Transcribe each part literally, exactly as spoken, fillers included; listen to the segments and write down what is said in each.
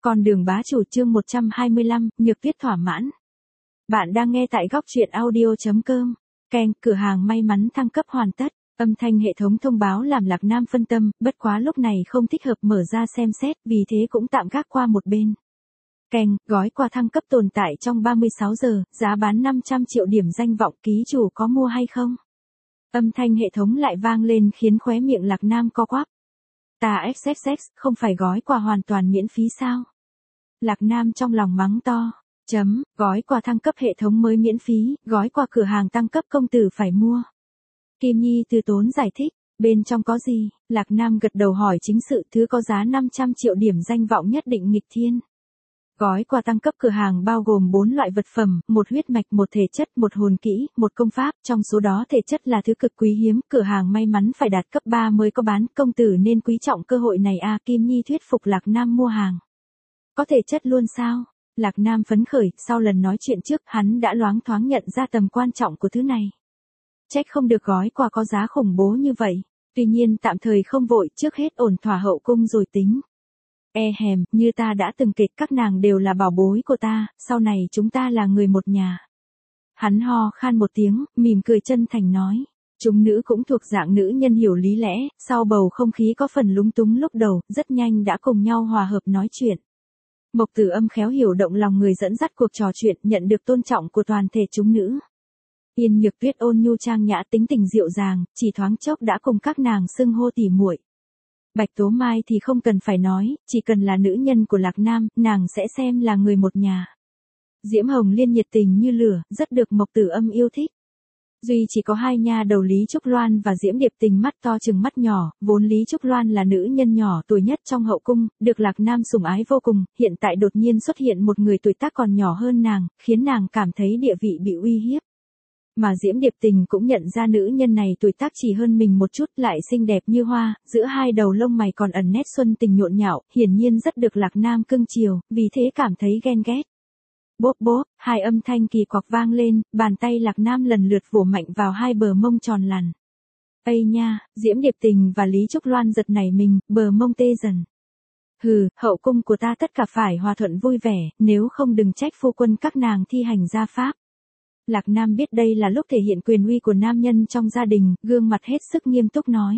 Con đường bá chủ chương một trăm hai mươi lăm, Nhược Tuyết thỏa mãn. Bạn đang nghe tại góc truyện audio.com. Keng, cửa hàng may mắn thăng cấp hoàn tất. Âm thanh hệ thống thông báo làm Lạc Nam phân tâm, bất quá lúc này không thích hợp mở ra xem xét, vì thế cũng tạm gác qua một bên. Keng, gói quà thăng cấp tồn tại trong ba mươi sáu giờ, giá bán năm trăm triệu điểm danh vọng, ký chủ có mua hay không? Âm thanh hệ thống lại vang lên khiến khóe miệng Lạc Nam co quắp. Ta xx xx, không phải gói quà hoàn toàn miễn phí sao? Lạc Nam trong lòng mắng to. Chấm, gói quà thăng cấp hệ thống mới miễn phí, gói quà cửa hàng tăng cấp công tử phải mua. Kim Nhi từ tốn giải thích, bên trong có gì? Lạc Nam gật đầu hỏi chính sự, thứ có giá năm trăm triệu điểm danh vọng nhất định nghịch thiên. Gói quà tăng cấp cửa hàng bao gồm bốn loại vật phẩm, một huyết mạch, một thể chất, một hồn kỹ, một công pháp, trong số đó thể chất là thứ cực quý hiếm, cửa hàng may mắn phải đạt cấp ba mới có bán, công tử nên quý trọng cơ hội này a. Kim Nhi thuyết phục Lạc Nam mua hàng. Có thể chất luôn sao? Lạc Nam phấn khởi, sau lần nói chuyện trước, hắn đã loáng thoáng nhận ra tầm quan trọng của thứ này. Trách không được gói quà có giá khủng bố như vậy. Tuy nhiên tạm thời không vội, trước hết ổn thỏa hậu cung rồi tính. E hèm, như ta đã từng kể, các nàng đều là bảo bối của ta, sau này chúng ta là người một nhà. Hắn ho khan một tiếng, mỉm cười chân thành nói. Chúng nữ cũng thuộc dạng nữ nhân hiểu lý lẽ, sau bầu không khí có phần lúng túng lúc đầu, rất nhanh đã cùng nhau hòa hợp nói chuyện. Mộc Tử Âm khéo hiểu động lòng người dẫn dắt cuộc trò chuyện, nhận được tôn trọng của toàn thể chúng nữ. Yên Nhược Tuyết ôn nhu trang nhã, tính tình dịu dàng, chỉ thoáng chốc đã cùng các nàng xưng hô tỉ muội. Bạch Tố Mai thì không cần phải nói, chỉ cần là nữ nhân của Lạc Nam, nàng sẽ xem là người một nhà. Diễm Hồng Liên nhiệt tình như lửa, rất được Mộc Tử Âm yêu thích. Duy chỉ có hai nha đầu Lý Trúc Loan và Diễm Điệp Tình mắt to chừng mắt nhỏ, vốn Lý Trúc Loan là nữ nhân nhỏ tuổi nhất trong hậu cung, được Lạc Nam sủng ái vô cùng, hiện tại đột nhiên xuất hiện một người tuổi tác còn nhỏ hơn nàng, khiến nàng cảm thấy địa vị bị uy hiếp. Mà Diễm Điệp Tình cũng nhận ra nữ nhân này tuổi tác chỉ hơn mình một chút, lại xinh đẹp như hoa, giữa hai đầu lông mày còn ẩn nét xuân tình nhộn nhạo, hiển nhiên rất được Lạc Nam cưng chiều, vì thế cảm thấy ghen ghét. Bốp bốp, hai âm thanh kỳ quặc vang lên, bàn tay Lạc Nam lần lượt vỗ mạnh vào hai bờ mông tròn lằn. Ây nha, Diễm Điệp Tình và Lý Trúc Loan giật nảy mình, bờ mông tê dần. Hừ, hậu cung của ta tất cả phải hòa thuận vui vẻ, nếu không đừng trách phu quân các nàng thi hành gia pháp. Lạc Nam biết đây là lúc thể hiện quyền uy của nam nhân trong gia đình, gương mặt hết sức nghiêm túc nói.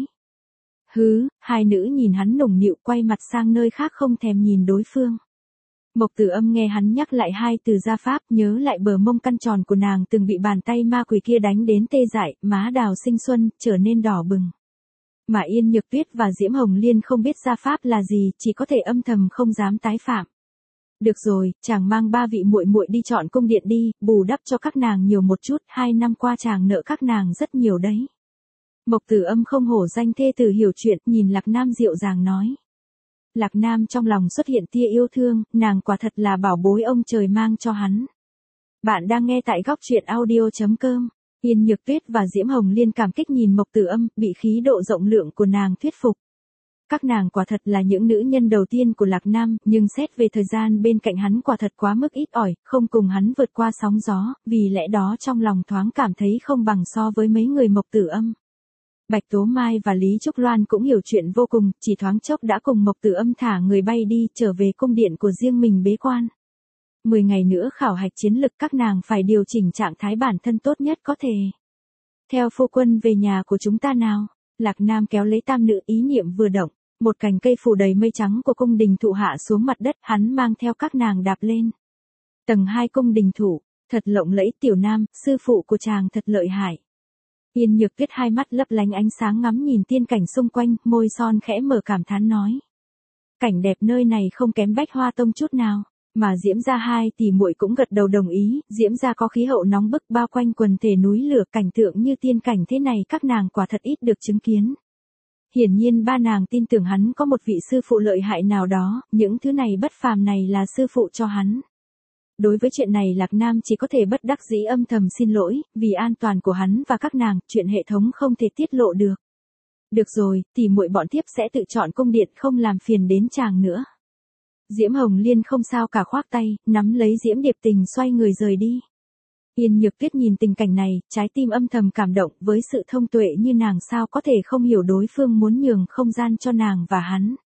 Hứ, hai nữ nhìn hắn nũng nịu, quay mặt sang nơi khác không thèm nhìn đối phương. Mộc Tử Âm nghe hắn nhắc lại hai từ gia pháp, nhớ lại bờ mông căn tròn của nàng từng bị bàn tay ma quỷ kia đánh đến tê dại, má đào sinh xuân, trở nên đỏ bừng. Mà Yên Nhược Tuyết và Diễm Hồng Liên không biết gia pháp là gì, chỉ có thể âm thầm không dám tái phạm. Được rồi, chàng mang ba vị muội muội đi chọn cung điện đi, bù đắp cho các nàng nhiều một chút, hai năm qua chàng nợ các nàng rất nhiều đấy. Mộc Tử Âm không hổ danh thê tử hiểu chuyện, nhìn Lạc Nam dịu dàng nói. Lạc Nam trong lòng xuất hiện tia yêu thương, nàng quả thật là bảo bối ông trời mang cho hắn. Bạn đang nghe tại góc truyện audio.com. Yên Nhược Tuyết và Diễm Hồng Liên cảm kích nhìn Mộc Tử Âm, bị khí độ rộng lượng của nàng thuyết phục. Các nàng quả thật là những nữ nhân đầu tiên của Lạc Nam, nhưng xét về thời gian bên cạnh hắn quả thật quá mức ít ỏi, không cùng hắn vượt qua sóng gió, vì lẽ đó trong lòng thoáng cảm thấy không bằng so với mấy người Mộc Tử Âm. Bạch Tố Mai và Lý Trúc Loan cũng hiểu chuyện vô cùng, chỉ thoáng chốc đã cùng Mộc Tử Âm thả người bay đi, trở về cung điện của riêng mình bế quan. Mười ngày nữa khảo hạch chiến lực, các nàng phải điều chỉnh trạng thái bản thân tốt nhất có thể. Theo phu quân về nhà của chúng ta nào. Lạc Nam kéo lấy tam nữ, ý niệm vừa động, một cành cây phủ đầy mây trắng của cung đình thụ hạ xuống mặt đất, hắn mang theo các nàng đạp lên. Tầng hai cung đình thụ, thật lộng lẫy. Tiểu Nam, sư phụ của chàng thật lợi hại. Yên Nhược Tuyết hai mắt lấp lánh ánh sáng ngắm nhìn tiên cảnh xung quanh, môi son khẽ mở cảm thán nói. Cảnh đẹp nơi này không kém Bách Hoa Tông chút nào, mà Diễm gia hai tỷ muội cũng gật đầu đồng ý, Diễm gia có khí hậu nóng bức bao quanh quần thể núi lửa, cảnh tượng như tiên cảnh thế này các nàng quả thật ít được chứng kiến. Hiển nhiên ba nàng tin tưởng hắn có một vị sư phụ lợi hại nào đó, những thứ này bất phàm này là sư phụ cho hắn. Đối với chuyện này Lạc Nam chỉ có thể bất đắc dĩ âm thầm xin lỗi, vì an toàn của hắn và các nàng, chuyện hệ thống không thể tiết lộ được. Được rồi, tỷ muội bọn thiếp sẽ tự chọn cung điện, không làm phiền đến chàng nữa. Diễm Hồng Liên không sao cả khoác tay, nắm lấy Diễm Điệp Tình xoay người rời đi. Yên Nhược Tuyết nhìn tình cảnh này, trái tim âm thầm cảm động, với sự thông tuệ như nàng sao có thể không hiểu đối phương muốn nhường không gian cho nàng và hắn.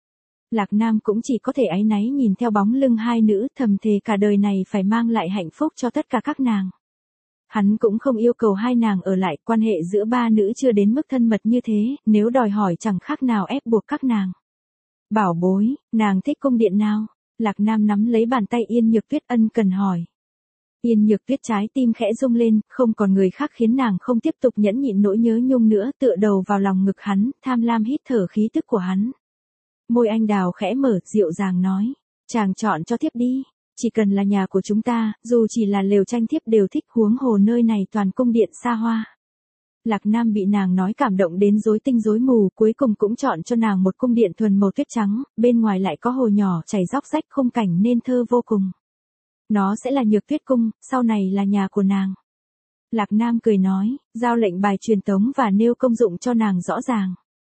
Lạc Nam cũng chỉ có thể áy náy nhìn theo bóng lưng hai nữ, thầm thề cả đời này phải mang lại hạnh phúc cho tất cả các nàng. Hắn cũng không yêu cầu hai nàng ở lại, quan hệ giữa ba nữ chưa đến mức thân mật như thế, nếu đòi hỏi chẳng khác nào ép buộc các nàng. Bảo bối, nàng thích cung điện nào? Lạc Nam nắm lấy bàn tay Yên Nhược Tuyết ân cần hỏi. Yên Nhược Tuyết trái tim khẽ rung lên, không còn người khác khiến nàng không tiếp tục nhẫn nhịn nỗi nhớ nhung nữa, tựa đầu vào lòng ngực hắn, tham lam hít thở khí tức của hắn. Môi anh đào khẽ mở, dịu dàng nói, chàng chọn cho thiếp đi, chỉ cần là nhà của chúng ta, dù chỉ là lều tranh thiếp đều thích, huống hồ nơi này toàn cung điện xa hoa. Lạc Nam bị nàng nói cảm động đến rối tinh rối mù, cuối cùng cũng chọn cho nàng một cung điện thuần màu tuyết trắng, bên ngoài lại có hồ nhỏ chảy róc rách, khung cảnh nên thơ vô cùng. Nó sẽ là Nhược Tuyết cung, sau này là nhà của nàng. Lạc Nam cười nói, giao lệnh bài truyền tống và nêu công dụng cho nàng rõ ràng.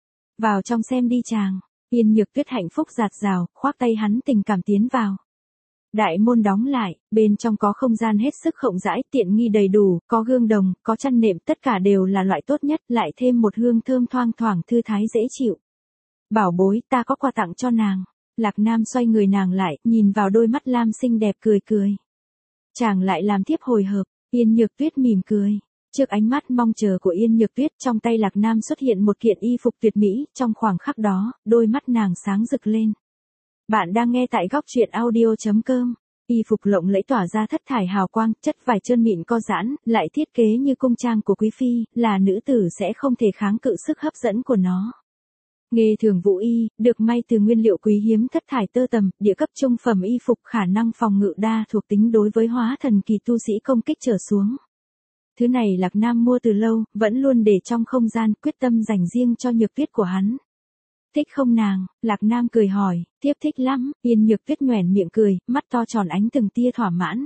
Vào trong xem đi chàng. Yên Nhược Tuyết hạnh phúc dạt dào, khoác tay hắn tình cảm tiến vào. Đại môn đóng lại, bên trong có không gian hết sức rộng rãi, tiện nghi đầy đủ, có gương đồng, có chăn nệm, tất cả đều là loại tốt nhất, lại thêm một hương thơm thoang thoảng thư thái dễ chịu. Bảo bối, ta có quà tặng cho nàng. Lạc Nam xoay người nàng lại, nhìn vào đôi mắt lam xinh đẹp cười cười. Chàng lại làm thiếp hồi hộp. Yên Nhược Tuyết mỉm cười. Trước ánh mắt mong chờ của Yên Nhược Tuyết, trong tay Lạc Nam xuất hiện một kiện y phục tuyệt mỹ, trong khoảng khắc đó, đôi mắt nàng sáng rực lên. Bạn đang nghe tại góc truyện audio chấm com. Y phục lộng lẫy tỏa ra thất thải hào quang, chất vải trơn mịn co giãn, lại thiết kế như cung trang của quý phi, là nữ tử sẽ không thể kháng cự sức hấp dẫn của nó. Nghề thường vũ y, được may từ nguyên liệu quý hiếm thất thải tơ tằm, địa cấp trung phẩm y phục, khả năng phòng ngự đa thuộc tính đối với hóa thần kỳ tu sĩ công kích trở xuống. Thứ này Lạc Nam mua từ lâu, vẫn luôn để trong không gian, quyết tâm dành riêng cho Nhược Tuyết của hắn. Thích không nàng? Lạc Nam cười hỏi, thiếp thích lắm. Yên Nhược Tuyết nhoẻn miệng cười, mắt to tròn ánh từng tia thỏa mãn.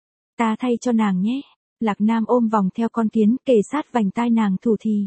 Ta thay cho nàng nhé. Lạc Nam ôm vòng theo con kiến, kề sát vành tai nàng thủ thì.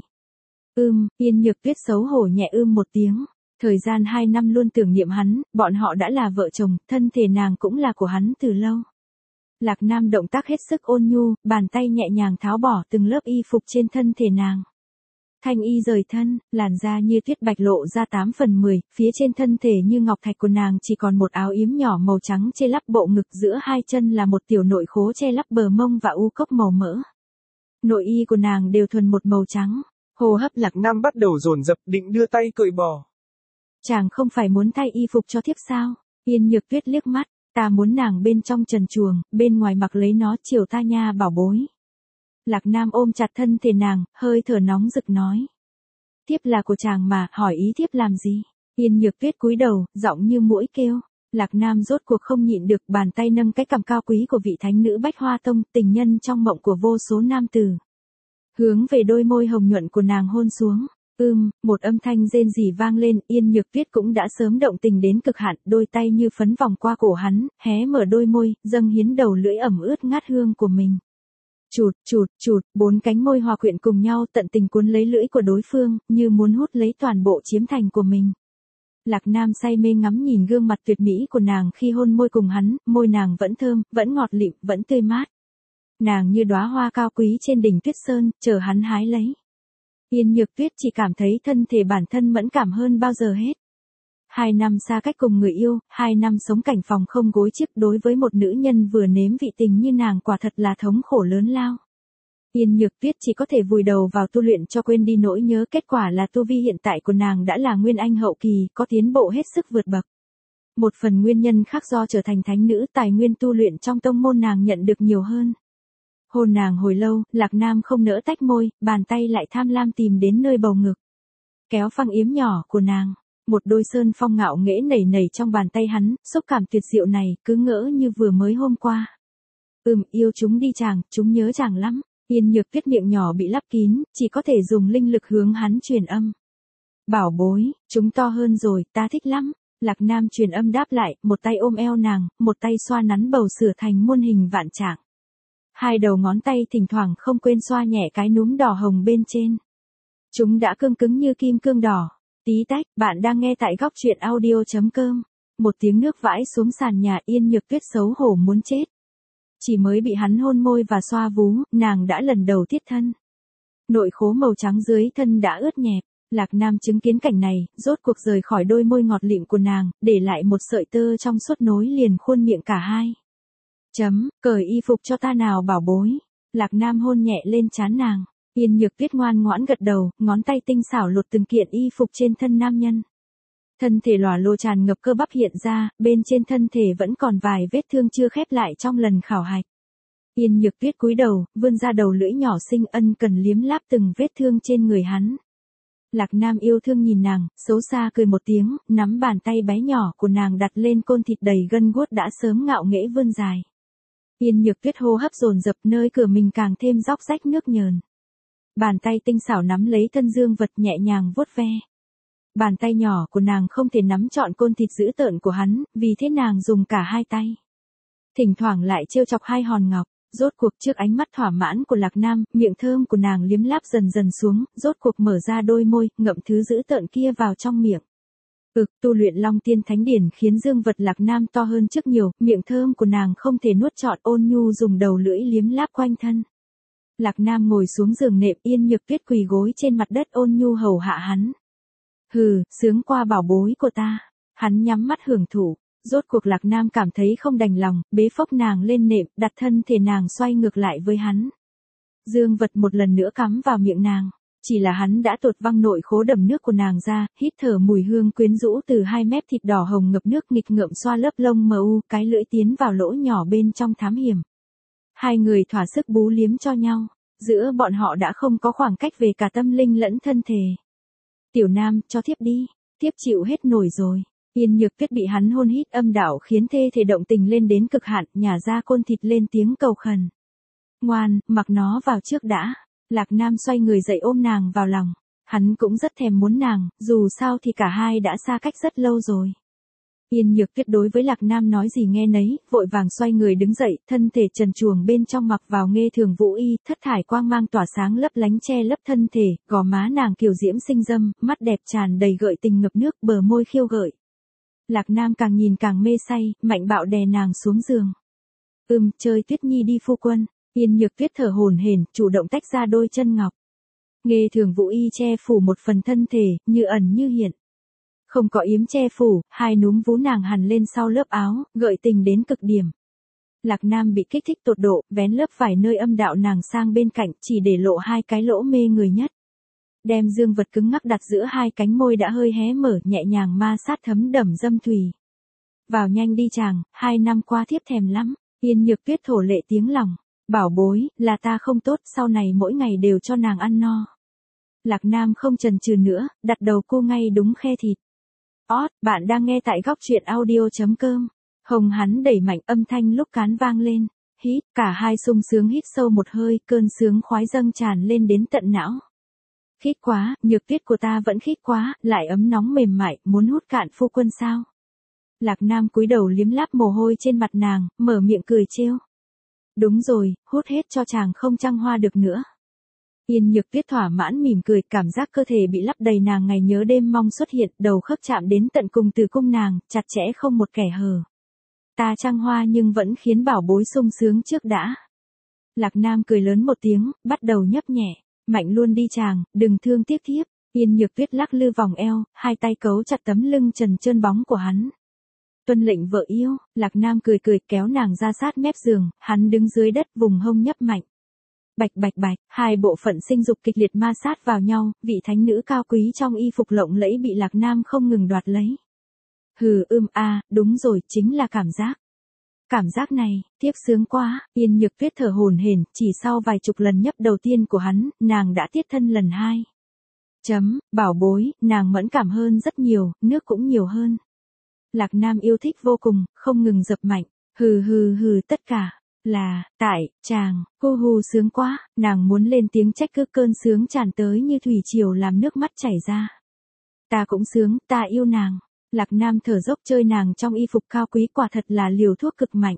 Ưm, Yên Nhược Tuyết xấu hổ nhẹ ưm một tiếng. Thời gian hai năm luôn tưởng niệm hắn, bọn họ đã là vợ chồng, thân thể nàng cũng là của hắn từ lâu. Lạc Nam động tác hết sức ôn nhu, bàn tay nhẹ nhàng tháo bỏ từng lớp y phục trên thân thể nàng. Thanh y rời thân, làn da như tuyết bạch lộ ra tám phần mười, phía trên thân thể như ngọc thạch của nàng chỉ còn một áo yếm nhỏ màu trắng che lắp bộ ngực, giữa hai chân là một tiểu nội khố che lắp bờ mông và u cốc màu mỡ. Nội y của nàng đều thuần một màu trắng. Hô hấp Lạc Nam bắt đầu dồn dập, định đưa tay cởi bỏ. Chàng không phải muốn thay y phục cho thiếp sao? Yên Nhược Tuyết liếc mắt, ta muốn nàng bên trong trần truồng, bên ngoài mặc lấy nó, chiều ta nha bảo bối. Lạc Nam ôm chặt thân thể nàng, hơi thở nóng rực nói. Thiếp là của chàng mà, hỏi ý thiếp làm gì? Yên Nhược Tuyết cúi đầu, giọng như muỗi kêu. Lạc Nam rốt cuộc không nhịn được, bàn tay nâng cái cằm cao quý của vị thánh nữ Bách Hoa Tông, tình nhân trong mộng của vô số nam tử. Hướng về đôi môi hồng nhuận của nàng hôn xuống. Ưm, một âm thanh rên rỉ vang lên, Yên Nhược Tuyết cũng đã sớm động tình đến cực hạn, đôi tay như phấn vòng qua cổ hắn, hé mở đôi môi, dâng hiến đầu lưỡi ẩm ướt ngát hương của mình. Chụt, chụt, chụt, bốn cánh môi hòa quyện cùng nhau tận tình cuốn lấy lưỡi của đối phương, như muốn hút lấy toàn bộ chiếm thành của mình. Lạc Nam say mê ngắm nhìn gương mặt tuyệt mỹ của nàng khi hôn môi cùng hắn, môi nàng vẫn thơm, vẫn ngọt lịm, vẫn tươi mát. Nàng như đóa hoa cao quý trên đỉnh tuyết sơn, chờ hắn hái lấy. Yên Nhược Tuyết chỉ cảm thấy thân thể bản thân mẫn cảm hơn bao giờ hết. Hai năm xa cách cùng người yêu, hai năm sống cảnh phòng không gối chiếc, đối với một nữ nhân vừa nếm vị tình như nàng quả thật là thống khổ lớn lao. Yên Nhược Tuyết chỉ có thể vùi đầu vào tu luyện cho quên đi nỗi nhớ, kết quả là tu vi hiện tại của nàng đã là nguyên anh hậu kỳ, có tiến bộ hết sức vượt bậc. Một phần nguyên nhân khác do trở thành thánh nữ, tài nguyên tu luyện trong tông môn nàng nhận được nhiều hơn. Hôn nàng hồi lâu, Lạc Nam không nỡ tách môi, bàn tay lại tham lam tìm đến nơi bầu ngực. Kéo phăng yếm nhỏ của nàng, một đôi sơn phong ngạo nghễ nảy nảy trong bàn tay hắn, xúc cảm tuyệt diệu này, cứ ngỡ như vừa mới hôm qua. Ừm, yêu chúng đi chàng, chúng nhớ chàng lắm. Yên Nhược Tuyết miệng nhỏ bị lắp kín, chỉ có thể dùng linh lực hướng hắn truyền âm. Bảo bối, chúng to hơn rồi, ta thích lắm. Lạc Nam truyền âm đáp lại, một tay ôm eo nàng, một tay xoa nắn bầu sửa thành muôn hình vạn trạng. Hai đầu ngón tay thỉnh thoảng không quên xoa nhẹ cái núm đỏ hồng bên trên. Chúng đã cương cứng như kim cương đỏ. Tí tách, bạn đang nghe tại góc truyện audio chấm com. Một tiếng nước vãi xuống sàn nhà, Yên Nhược Tuyết xấu hổ muốn chết. Chỉ mới bị hắn hôn môi và xoa vú, nàng đã lần đầu thiết thân. Nội khố màu trắng dưới thân đã ướt nhẹp, Lạc Nam chứng kiến cảnh này, rốt cuộc rời khỏi đôi môi ngọt lịm của nàng, để lại một sợi tơ trong suốt nối liền khuôn miệng cả hai. Chấm, cởi y phục cho ta nào bảo bối. Lạc Nam hôn nhẹ lên trán nàng. Yên Nhược Tuyết ngoan ngoãn gật đầu, ngón tay tinh xảo lột từng kiện y phục trên thân nam nhân. Thân thể lòa lồ tràn ngập cơ bắp hiện ra, bên trên thân thể vẫn còn vài vết thương chưa khép lại trong lần khảo hạch. Yên Nhược Tuyết cúi đầu, vươn ra đầu lưỡi nhỏ xinh ân cần liếm láp từng vết thương trên người hắn. Lạc Nam yêu thương nhìn nàng, xấu xa cười một tiếng, nắm bàn tay bé nhỏ của nàng đặt lên côn thịt đầy gân guốt đã sớm ngạo nghễ vươn dài. Yên Nhược Tuyết hô hấp dồn dập, nơi cửa mình càng thêm róc rách nước nhờn. Bàn tay tinh xảo nắm lấy thân dương vật nhẹ nhàng vuốt ve. Bàn tay nhỏ của nàng không thể nắm trọn côn thịt dữ tợn của hắn, vì thế nàng dùng cả hai tay. Thỉnh thoảng lại trêu chọc hai hòn ngọc. Rốt cuộc trước ánh mắt thỏa mãn của Lạc Nam, miệng thơm của nàng liếm láp dần dần xuống, rốt cuộc mở ra đôi môi, ngậm thứ dữ tợn kia vào trong miệng. Ực, tu luyện Long Tiên Thánh Điển khiến dương vật Lạc Nam to hơn trước nhiều, miệng thơm của nàng không thể nuốt trọn, ôn nhu dùng đầu lưỡi liếm láp quanh thân. Lạc Nam ngồi xuống giường nệm, Yên Nhược Tuyết quỳ gối trên mặt đất ôn nhu hầu hạ hắn. Hừ, sướng qua bảo bối của ta. Hắn nhắm mắt hưởng thụ. Rốt cuộc Lạc Nam cảm thấy không đành lòng, bế phốc nàng lên nệm, đặt thân thể nàng xoay ngược lại với hắn. Dương vật một lần nữa cắm vào miệng nàng. Chỉ là hắn đã tột văng nội khố đầm nước của nàng ra, hít thở mùi hương quyến rũ từ hai mép thịt đỏ hồng ngập nước, nghịch ngợm xoa lớp lông mờ u, cái lưỡi tiến vào lỗ nhỏ bên trong thám hiểm. Hai người thỏa sức bú liếm cho nhau. Giữa bọn họ đã không có khoảng cách về cả tâm linh lẫn thân thể. Tiểu Nam, cho thiếp đi. Thiếp chịu hết nổi rồi. Yên Nhược Tuyết bị hắn hôn hít âm đạo khiến thê thể động tình lên đến cực hạn, nhả ra côn thịt lên tiếng cầu khẩn. Ngoan, mặc nó vào trước đã. Lạc Nam xoay người dậy ôm nàng vào lòng. Hắn cũng rất thèm muốn nàng, dù sao thì cả hai đã xa cách rất lâu rồi. Yên Nhược Tuyết đối với Lạc Nam nói gì nghe nấy, vội vàng xoay người đứng dậy, thân thể trần truồng bên trong mặc vào nghê thường vũ y, thất thải quang mang tỏa sáng lấp lánh che lấp thân thể, gò má nàng kiều diễm xinh dâm, mắt đẹp tràn đầy gợi tình ngập nước, bờ môi khiêu gợi. Lạc Nam càng nhìn càng mê say, mạnh bạo đè nàng xuống giường. Ừm, chơi Tuyết Nhi đi phu quân. Yên Nhược Tuyết thở hổn hển, chủ động tách ra đôi chân ngọc. Nghê thường vũ y che phủ một phần thân thể, như ẩn như hiện. Không có yếm che phủ, hai núm vú nàng hằn lên sau lớp áo, gợi tình đến cực điểm. Lạc Nam bị kích thích tột độ, vén lớp vải nơi âm đạo nàng sang bên cạnh, chỉ để lộ hai cái lỗ mê người nhất. Đem dương vật cứng ngắc đặt giữa hai cánh môi đã hơi hé mở, nhẹ nhàng ma sát thấm đẫm dâm thùy. Vào nhanh đi chàng, hai năm qua thiếp thèm lắm. Yên Nhược Tuyết thổ lệ tiếng lòng. Bảo bối, là ta không tốt, sau này mỗi ngày đều cho nàng ăn no. Lạc Nam không chần chừ nữa, đặt đầu cô ngay đúng khe thịt. Ót, bạn đang nghe tại góc truyện audio chấm com. Hồng hắn đẩy mạnh, âm thanh lúc cán vang lên. Hít, cả hai sung sướng hít sâu một hơi, cơn sướng khoái dâng tràn lên đến tận não. Khít quá, Nhược Tuyết của ta vẫn khít quá, lại ấm nóng mềm mại, muốn hút cạn phu quân sao? Lạc Nam cúi đầu liếm láp mồ hôi trên mặt nàng, mở miệng cười trêu. Đúng rồi, hút hết cho chàng không trăng hoa được nữa. Yên Nhược Tuyết thỏa mãn mỉm cười, cảm giác cơ thể bị lấp đầy nàng ngày nhớ đêm mong xuất hiện, đầu khớp chạm đến tận cùng tử cung nàng, chặt chẽ không một kẻ hở. Ta trăng hoa nhưng vẫn khiến bảo bối sung sướng trước đã. Lạc Nam cười lớn một tiếng, bắt đầu nhấp nhẹ. Mạnh luôn đi chàng, đừng thương tiếc thiếp. Yên Nhược Tuyết lắc lư vòng eo, hai tay cấu chặt tấm lưng trần trơn bóng của hắn. Tuân lệnh vợ yêu. Lạc Nam cười cười kéo nàng ra sát mép giường, hắn đứng dưới đất vùng hông nhấp mạnh. Bạch bạch bạch, hai bộ phận sinh dục kịch liệt ma sát vào nhau, vị thánh nữ cao quý trong y phục lộng lẫy bị Lạc Nam không ngừng đoạt lấy. Hừ ưm a, đúng rồi, chính là cảm giác. Cảm giác này, tiếp sướng quá. Yên Nhược Tuyết thở hổn hển, chỉ sau vài chục lần nhấp đầu tiên của hắn, nàng đã tiết thân lần hai. Chấm, bảo bối, nàng mẫn cảm hơn rất nhiều, nước cũng nhiều hơn. Lạc Nam yêu thích vô cùng, không ngừng dập mạnh. Hừ hừ hừ, tất cả là tại chàng. Cô hù sướng quá, nàng muốn lên tiếng trách cứ, cơn sướng tràn tới như thủy triều làm nước mắt chảy ra. Ta cũng sướng, ta yêu nàng. Lạc Nam thở dốc chơi nàng trong y phục cao quý, quả thật là liều thuốc cực mạnh.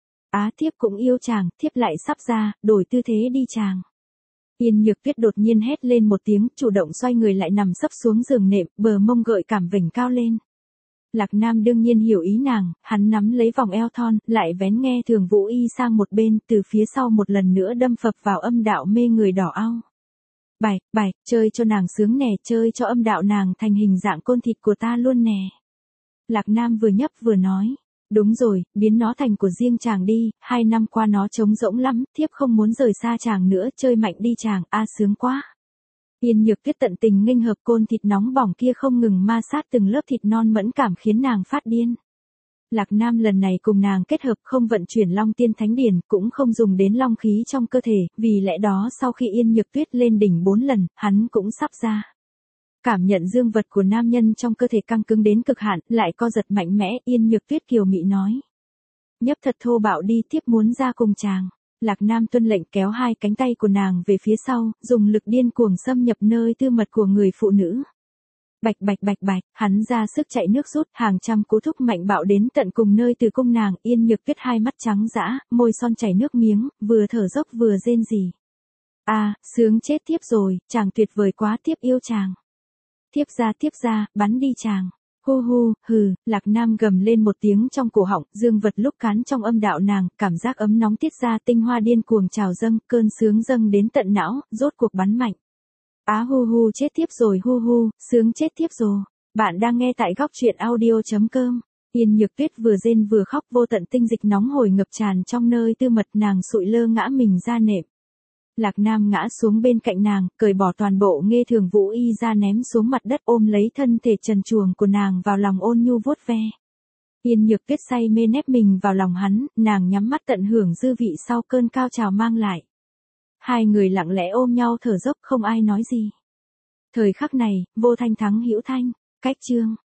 Á thiếp cũng yêu chàng, thiếp lại sắp ra, đổi tư thế đi chàng. Yên Nhược Tuyết đột nhiên hét lên một tiếng, chủ động xoay người lại nằm sấp xuống giường nệm, bờ mông gợi cảm vểnh cao lên. Lạc Nam đương nhiên hiểu ý nàng, hắn nắm lấy vòng eo thon, lại vén nghe thường vũ y sang một bên, từ phía sau một lần nữa đâm phập vào âm đạo mê người đỏ ao. Bài, bài, chơi cho nàng sướng nè, chơi cho âm đạo nàng thành hình dạng côn thịt của ta luôn nè. Lạc Nam vừa nhấp vừa nói. Đúng rồi, biến nó thành của riêng chàng đi, hai năm qua nó trống rỗng lắm, thiếp không muốn rời xa chàng nữa, chơi mạnh đi chàng, a sướng quá. Yên Nhược Tuyết tận tình nghênh hợp côn thịt nóng bỏng kia không ngừng ma sát từng lớp thịt non mẫn cảm khiến nàng phát điên. Lạc Nam lần này cùng nàng kết hợp không vận chuyển Long Tiên Thánh Điển, cũng không dùng đến long khí trong cơ thể, vì lẽ đó sau khi Yên Nhược Tuyết lên đỉnh bốn lần, hắn cũng sắp ra. Cảm nhận dương vật của nam nhân trong cơ thể căng cứng đến cực hạn, lại co giật mạnh mẽ, Yên Nhược Tuyết kiều mị nói. Nhấp thật thô bạo đi, tiếp muốn ra cùng chàng. Lạc Nam tuân lệnh kéo hai cánh tay của nàng về phía sau, dùng lực điên cuồng xâm nhập nơi tư mật của người phụ nữ. Bạch bạch bạch bạch, hắn ra sức chạy nước rút, hàng trăm cú thúc mạnh bạo đến tận cùng nơi tử cung nàng, Yên Nhược Tuyết hai mắt trắng dã, môi son chảy nước miếng, vừa thở dốc vừa rên rỉ. A, à, sướng chết tiếp rồi, chàng tuyệt vời quá, tiếp yêu chàng. Tiếp ra tiếp ra, bắn đi chàng. Hu hu, hừ, Lạc Nam gầm lên một tiếng trong cổ họng, dương vật lúc cán trong âm đạo nàng, cảm giác ấm nóng tiết ra, tinh hoa điên cuồng trào dâng, cơn sướng dâng đến tận não, rốt cuộc bắn mạnh. Á hu hu chết tiếp rồi, hu hu, sướng chết tiếp rồi. Bạn đang nghe tại góc truyện audio.com. Yên Nhược Tuyết vừa rên vừa khóc, vô tận tinh dịch nóng hổi ngập tràn trong nơi tư mật, nàng sụi lơ ngã mình ra nệm. Lạc Nam ngã xuống bên cạnh nàng, cởi bỏ toàn bộ Nghê Thường Vũ y ra ném xuống mặt đất, ôm lấy thân thể trần truồng của nàng vào lòng ôn nhu vuốt ve. Yên Nhược Tuyết say mê nép mình vào lòng hắn, nàng nhắm mắt tận hưởng dư vị sau cơn cao trào mang lại. Hai người lặng lẽ ôm nhau thở dốc, không ai nói gì. Thời khắc này, vô thanh thắng hữu thanh, cách chương.